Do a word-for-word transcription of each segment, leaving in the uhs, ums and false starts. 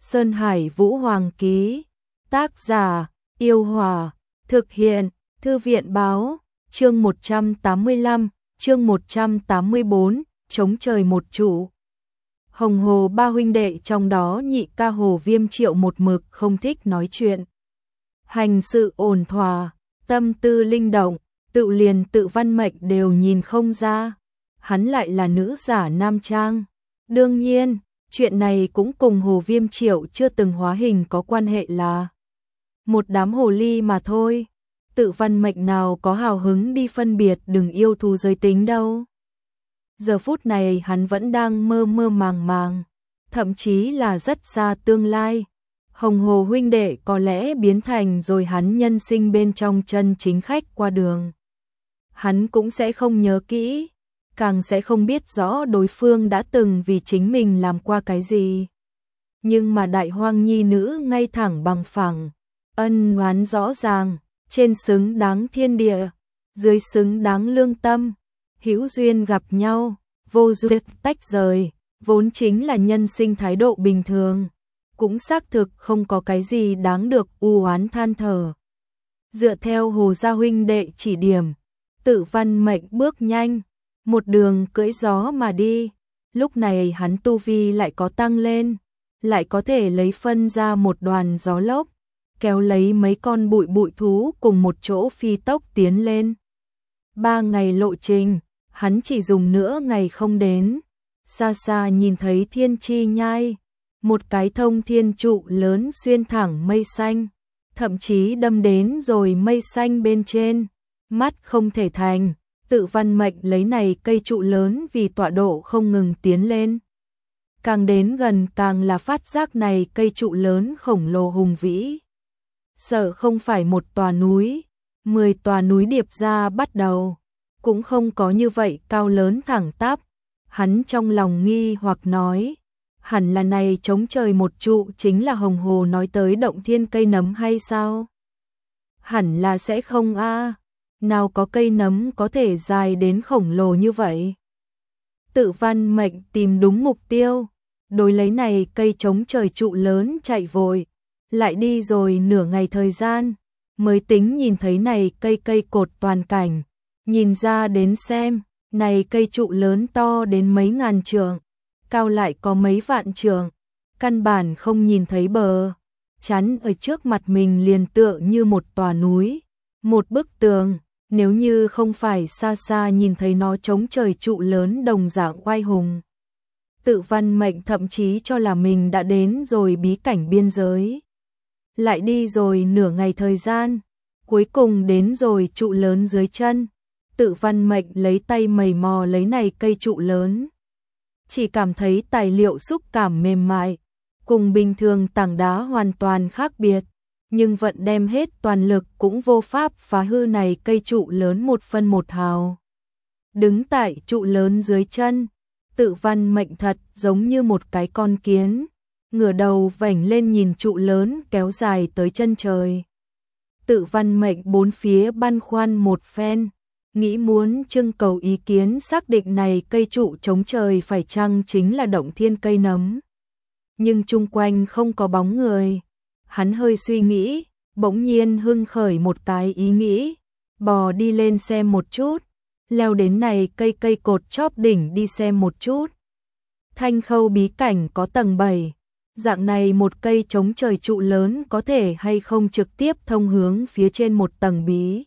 Sơn Hải Vũ Hoàng ký. Tác giả, Yêu Hòa. Thực hiện, Thư viện Báo. Chương một trăm tám mươi lăm, chương một trăm tám mươi bốn, chống trời một trụ. Hồng Hồ ba huynh đệ trong đó nhị ca Hồ Viêm Triệu một mực không thích nói chuyện. Hành sự ổn thỏa, tâm tư linh động, tự liền tự văn mệnh đều nhìn không ra. Hắn lại là nữ giả nam trang. Đương nhiên, chuyện này cũng cùng Hồ Viêm Triệu chưa từng hóa hình có quan hệ là một đám hồ ly mà thôi. Tự văn mệnh nào có hào hứng đi phân biệt đừng yêu thú giới tính đâu. Giờ phút này hắn vẫn đang mơ mơ màng màng, thậm chí là rất xa tương lai. Hồng Hồ huynh đệ có lẽ biến thành rồi hắn nhân sinh bên trong chân chính khách qua đường. Hắn cũng sẽ không nhớ kỹ, càng sẽ không biết rõ đối phương đã từng vì chính mình làm qua cái gì. Nhưng mà đại hoang nhi nữ ngay thẳng bằng phẳng, ân oán rõ ràng, trên xứng đáng thiên địa, dưới xứng đáng lương tâm, hữu duyên gặp nhau, vô duyên tách rời, vốn chính là nhân sinh thái độ bình thường, cũng xác thực không có cái gì đáng được u oán than thở. Dựa theo Hồ gia huynh đệ chỉ điểm, Tự văn mệnh bước nhanh, một đường cưỡi gió mà đi. Lúc này hắn tu vi lại có tăng lên, lại có thể lấy phân ra một đoàn gió lốc, kéo lấy mấy con bụi bụi thú cùng một chỗ phi tốc tiến lên. Ba ngày lộ trình, hắn chỉ dùng nửa ngày không đến. Xa xa nhìn thấy thiên chi nhai, một cái thông thiên trụ lớn xuyên thẳng mây xanh, thậm chí đâm đến rồi mây xanh bên trên. Mắt không thể thành, Tự văn mệnh lấy này cây trụ lớn vì tọa độ không ngừng tiến lên. Càng đến gần càng là phát giác này cây trụ lớn khổng lồ hùng vĩ. Sợ không phải một tòa núi, mười tòa núi điệp ra bắt đầu, cũng không có như vậy cao lớn thẳng tắp. Hắn trong lòng nghi hoặc nói, hẳn là này chống trời một trụ chính là Hồng Hồ nói tới động thiên cây nấm hay sao? Hẳn là sẽ không a, nào có cây nấm có thể dài đến khổng lồ như vậy. Tự văn mệnh tìm đúng mục tiêu, đối lấy này cây chống trời trụ lớn chạy vội, lại đi rồi nửa ngày thời gian, mới tính nhìn thấy này cây cây cột toàn cảnh, nhìn ra đến xem, này cây trụ lớn to đến mấy ngàn trượng, cao lại có mấy vạn trượng, căn bản không nhìn thấy bờ, chắn ở trước mặt mình liền tựa như một tòa núi, một bức tường. Nếu như không phải xa xa nhìn thấy nó chống trời trụ lớn đồng dạng oai hùng, Tự văn mệnh thậm chí cho là mình đã đến rồi bí cảnh biên giới. Lại đi rồi nửa ngày thời gian, cuối cùng đến rồi trụ lớn dưới chân. Tự văn mệnh lấy tay mầy mò lấy này cây trụ lớn. Chỉ cảm thấy tài liệu xúc cảm mềm mại, cùng bình thường tảng đá hoàn toàn khác biệt. Nhưng vẫn đem hết toàn lực cũng vô pháp phá hư này cây trụ lớn một phân một hào. Đứng tại trụ lớn dưới chân, Tự văn mệnh thật giống như một cái con kiến, ngửa đầu vểnh lên nhìn trụ lớn kéo dài tới chân trời. Tự văn mệnh bốn phía băn khoăn một phen, nghĩ muốn trưng cầu ý kiến xác định này cây trụ chống trời phải chăng chính là động thiên cây nấm. Nhưng chung quanh không có bóng người. Hắn hơi suy nghĩ, bỗng nhiên hưng khởi một cái ý nghĩ, bò đi lên xem một chút, leo đến này cây cây cột chóp đỉnh đi xem một chút. Thanh khâu bí cảnh có tầng bảy, dạng này một cây chống trời trụ lớn có thể hay không trực tiếp thông hướng phía trên một tầng bí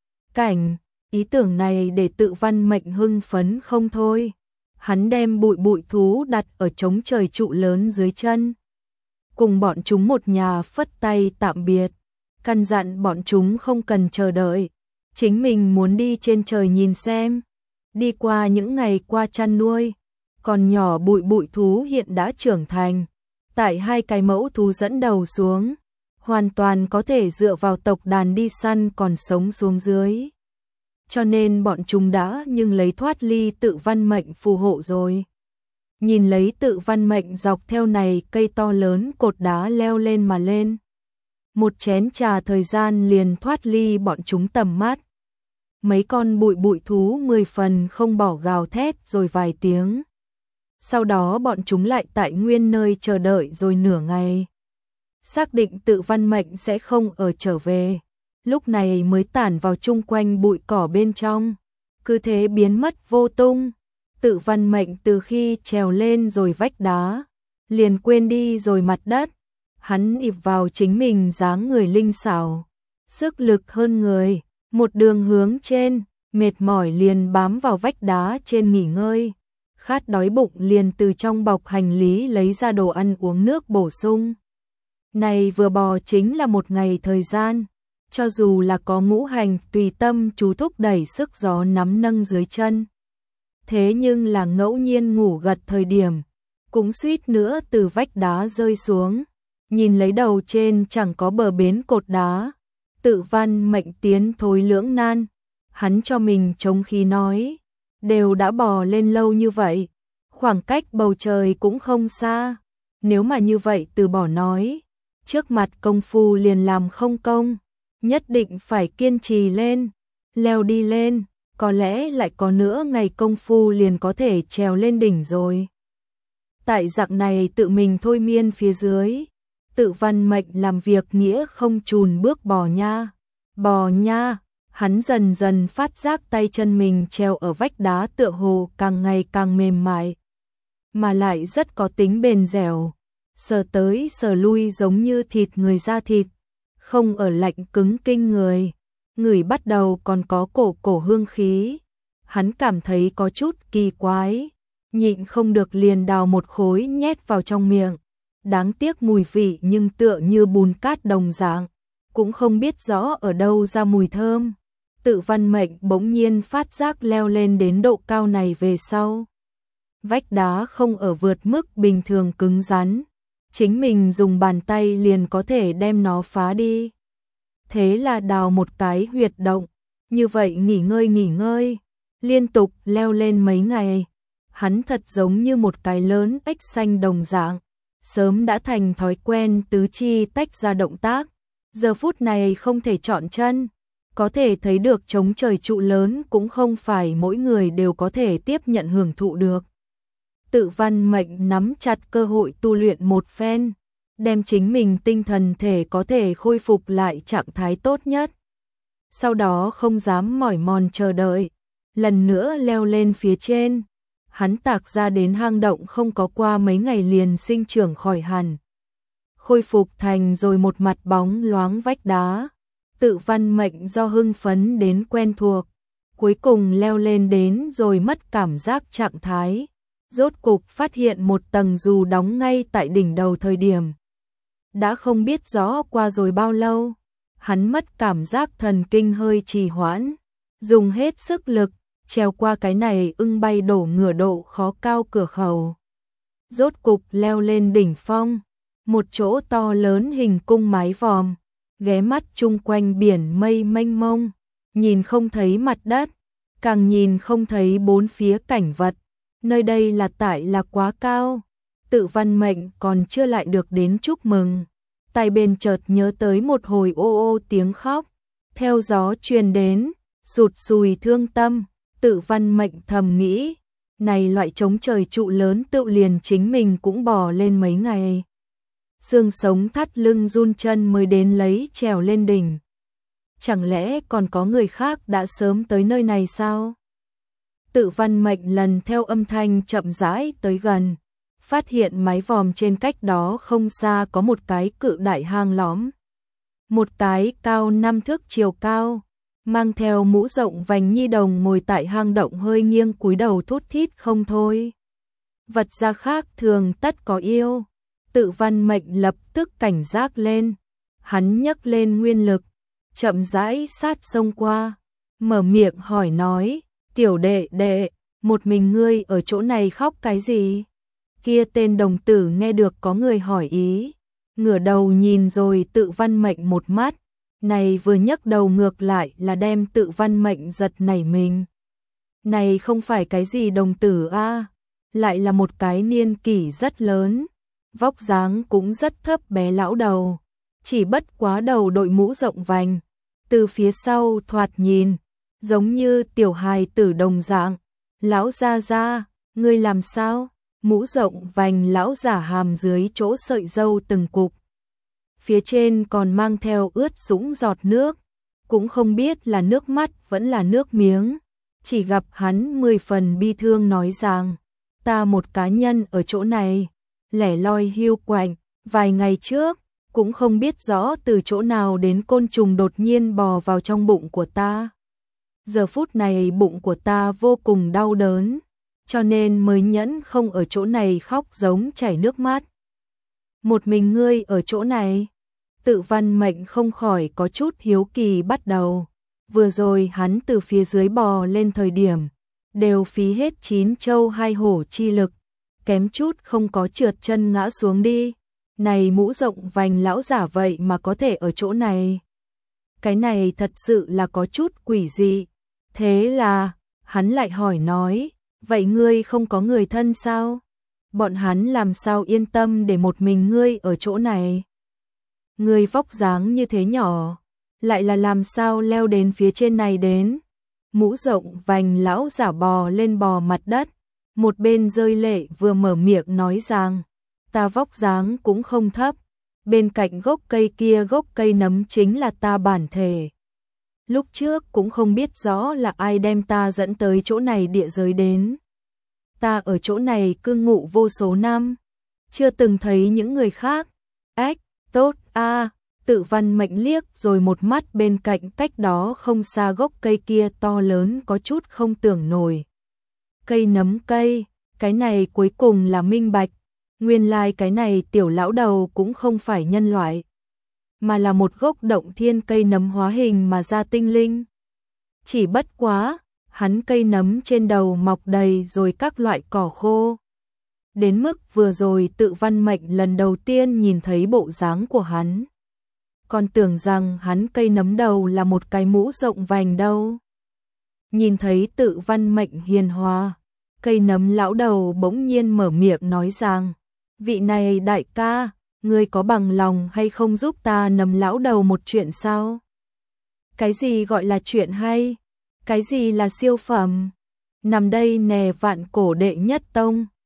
cảnh. Ý tưởng này để Tự văn mệnh hưng phấn không thôi. Hắn đem bụi bụi thú đặt ở chống trời trụ lớn dưới chân. Cùng bọn chúng một nhà phất tay tạm biệt, căn dặn bọn chúng không cần chờ đợi, chính mình muốn đi trên trời nhìn xem. Đi qua những ngày qua chăn nuôi, còn nhỏ bụi bụi thú hiện đã trưởng thành, tại hai cái mẫu thú dẫn đầu xuống, hoàn toàn có thể dựa vào tộc đàn đi săn còn sống xuống dưới. Cho nên bọn chúng đã nhưng lấy thoát ly Tự văn mệnh phù hộ rồi. Nhìn lấy Tự văn mệnh dọc theo này cây to lớn cột đá leo lên mà lên. Một chén trà thời gian liền thoát ly bọn chúng tầm mắt. Mấy con bụi bụi thú mười phần không bỏ gào thét rồi vài tiếng. Sau đó bọn chúng lại tại nguyên nơi chờ đợi rồi nửa ngày. Xác định Tự Văn Mệnh sẽ không ở trở về, lúc này mới tản vào chung quanh bụi cỏ bên trong, cứ thế biến mất vô tung. Tự Văn Mệnh từ khi trèo lên rồi vách đá, liền quên đi rồi mặt đất. Hắn ịp vào chính mình dáng người linh xảo, sức lực hơn người, một đường hướng trên, mệt mỏi liền bám vào vách đá trên nghỉ ngơi. Khát đói bụng liền từ trong bọc hành lý lấy ra đồ ăn uống nước bổ sung. Này vừa bò chính là một ngày thời gian, cho dù là có ngũ hành tùy tâm chú thúc đẩy sức gió nắm nâng dưới chân. Thế nhưng là ngẫu nhiên ngủ gật thời điểm, cũng suýt nữa từ vách đá rơi xuống, nhìn lấy đầu trên chẳng có bờ bến cột đá. Tự Văn Mệnh tiến thối lưỡng nan, hắn cho mình chống khí nói, đều đã bò lên lâu như vậy, khoảng cách bầu trời cũng không xa, nếu mà như vậy từ bỏ nói, trước mặt công phu liền làm không công, nhất định phải kiên trì lên, leo đi lên, có lẽ lại có nữa ngày công phu liền có thể trèo lên đỉnh rồi. Tại dạng này tự mình thôi miên phía dưới, Tự Văn Mệnh làm việc nghĩa không chùn bước bò nha, bò nha, hắn dần dần phát giác tay chân mình treo ở vách đá tựa hồ càng ngày càng mềm mại, mà lại rất có tính bền dẻo, sờ tới sờ lui giống như thịt người da thịt, không ở lạnh cứng kinh người, ngửi bắt đầu còn có cổ cổ hương khí. Hắn cảm thấy có chút kỳ quái, nhịn không được liền đào một khối nhét vào trong miệng. Đáng tiếc mùi vị nhưng tựa như bùn cát đồng dạng, cũng không biết rõ ở đâu ra mùi thơm. Tự Văn Mệnh bỗng nhiên phát giác leo lên đến độ cao này về sau. Vách đá không ở vượt mức bình thường cứng rắn, chính mình dùng bàn tay liền có thể đem nó phá đi. Thế là đào một cái huyệt động, như vậy nghỉ ngơi nghỉ ngơi, liên tục leo lên mấy ngày. Hắn thật giống như một cái lớn ếch xanh đồng dạng, sớm đã thành thói quen tứ chi tách ra động tác, giờ phút này không thể chọn chân, có thể thấy được chống trời trụ lớn cũng không phải mỗi người đều có thể tiếp nhận hưởng thụ được. Tự Văn Mệnh nắm chặt cơ hội tu luyện một phen, đem chính mình tinh thần thể có thể khôi phục lại trạng thái tốt nhất. Sau đó không dám mỏi mòn chờ đợi, lần nữa leo lên phía trên. Hắn tạc ra đến hang động không có qua mấy ngày liền sinh trưởng khỏi hẳn, khôi phục thành rồi một mặt bóng loáng vách đá. Tự Văn Mệnh do hưng phấn đến quen thuộc, cuối cùng leo lên đến rồi mất cảm giác trạng thái, rốt cục phát hiện một tầng dù đóng ngay tại đỉnh đầu thời điểm. Đã không biết rõ qua rồi bao lâu, hắn mất cảm giác thần kinh hơi trì hoãn, dùng hết sức lực treo qua cái này ưng bay đổ ngửa độ khó cao cửa khẩu. Rốt cục leo lên đỉnh phong, một chỗ to lớn hình cung mái vòm, ghé mắt chung quanh biển mây mênh mông, nhìn không thấy mặt đất, càng nhìn không thấy bốn phía cảnh vật, nơi đây là tại là quá cao. Tự Văn Mệnh còn chưa lại được đến chúc mừng, tai bên chợt nhớ tới một hồi ô ô tiếng khóc, theo gió truyền đến, sụt sùi thương tâm. Tự Văn Mệnh thầm nghĩ, này loại chống trời trụ lớn tự liền chính mình cũng bò lên mấy ngày. Xương sống thắt lưng run chân mới đến lấy trèo lên đỉnh. Chẳng lẽ còn có người khác đã sớm tới nơi này sao? Tự Văn Mệnh lần theo âm thanh chậm rãi tới gần, phát hiện mái vòm trên cách đó không xa có một cái cự đại hang lõm. Một cái cao năm thước chiều cao, mang theo mũ rộng vành nhi đồng ngồi tại hang động hơi nghiêng cúi đầu thút thít không thôi. Vật ra khác thường tất có yêu. Tự Văn Mệnh lập tức cảnh giác lên, hắn nhấc lên nguyên lực, chậm rãi sát sông qua, mở miệng hỏi nói, tiểu đệ đệ, một mình ngươi ở chỗ này khóc cái gì? Kia tên đồng tử nghe được có người hỏi ý, ngửa đầu nhìn rồi Tự Văn Mệnh một mắt, này vừa nhấc đầu ngược lại là đem Tự Văn Mệnh giật nảy mình. Này không phải cái gì đồng tử a, à, lại là một cái niên kỷ rất lớn, vóc dáng cũng rất thấp bé lão đầu, chỉ bất quá đầu đội mũ rộng vành, từ phía sau thoạt nhìn, giống như tiểu hài tử đồng dạng. Lão gia gia, ngươi làm sao? mũ rộng vành lão giả hàm dưới chỗ sợi râu từng cục. Phía trên còn mang theo ướt dũng giọt nước, cũng không biết là nước mắt vẫn là nước miếng. Chỉ gặp hắn mười phần bi thương nói rằng, ta một cá nhân ở chỗ này, lẻ loi hiu quạnh, vài ngày trước, cũng không biết rõ từ chỗ nào đến côn trùng đột nhiên bò vào trong bụng của ta. Giờ phút này bụng của ta vô cùng đau đớn, cho nên mới nhẫn không ở chỗ này khóc giống chảy nước mắt. Một mình ngươi ở chỗ này, Tự Văn Mệnh không khỏi có chút hiếu kỳ bắt đầu. Vừa rồi hắn từ phía dưới bò lên thời điểm, đều phí hết chín châu hai hổ chi lực, kém chút không có trượt chân ngã xuống đi. Này mũ rộng vành lão giả vậy mà có thể ở chỗ này. Cái này thật sự là có chút quỷ dị. Thế là, hắn lại hỏi nói, vậy ngươi không có người thân sao? Bọn hắn làm sao yên tâm để một mình ngươi ở chỗ này? Ngươi vóc dáng như thế nhỏ, lại là làm sao leo đến phía trên này đến? Mũ rộng vành lão giả bò lên bò mặt đất, một bên rơi lệ vừa mở miệng nói rằng, ta vóc dáng cũng không thấp, bên cạnh gốc cây kia gốc cây nấm chính là ta bản thể. Lúc trước cũng không biết rõ là ai đem ta dẫn tới chỗ này địa giới đến. Ta ở chỗ này cư ngụ vô số năm, chưa từng thấy những người khác. Ách, tốt a. Tự Văn Mệnh liếc rồi một mắt bên cạnh cách đó không xa gốc cây kia to lớn có chút không tưởng nổi. Cây nấm cây, cái này cuối cùng là minh bạch. Nguyên lai like cái này tiểu lão đầu cũng không phải nhân loại, mà là một gốc động thiên cây nấm hóa hình mà ra tinh linh. Chỉ bất quá, hắn cây nấm trên đầu mọc đầy rồi các loại cỏ khô. Đến mức vừa rồi Tự Văn Mệnh lần đầu tiên nhìn thấy bộ dáng của hắn, còn tưởng rằng hắn cây nấm đầu là một cái mũ rộng vành đâu. Nhìn thấy Tự Văn Mệnh hiền hòa, cây nấm lão đầu bỗng nhiên mở miệng nói rằng, vị này đại ca, ngươi có bằng lòng hay không giúp ta nấm lão đầu một chuyện sao? Cái gì gọi là chuyện hay? Cái gì là siêu phẩm? Nằm đây nè vạn cổ đệ nhất tông,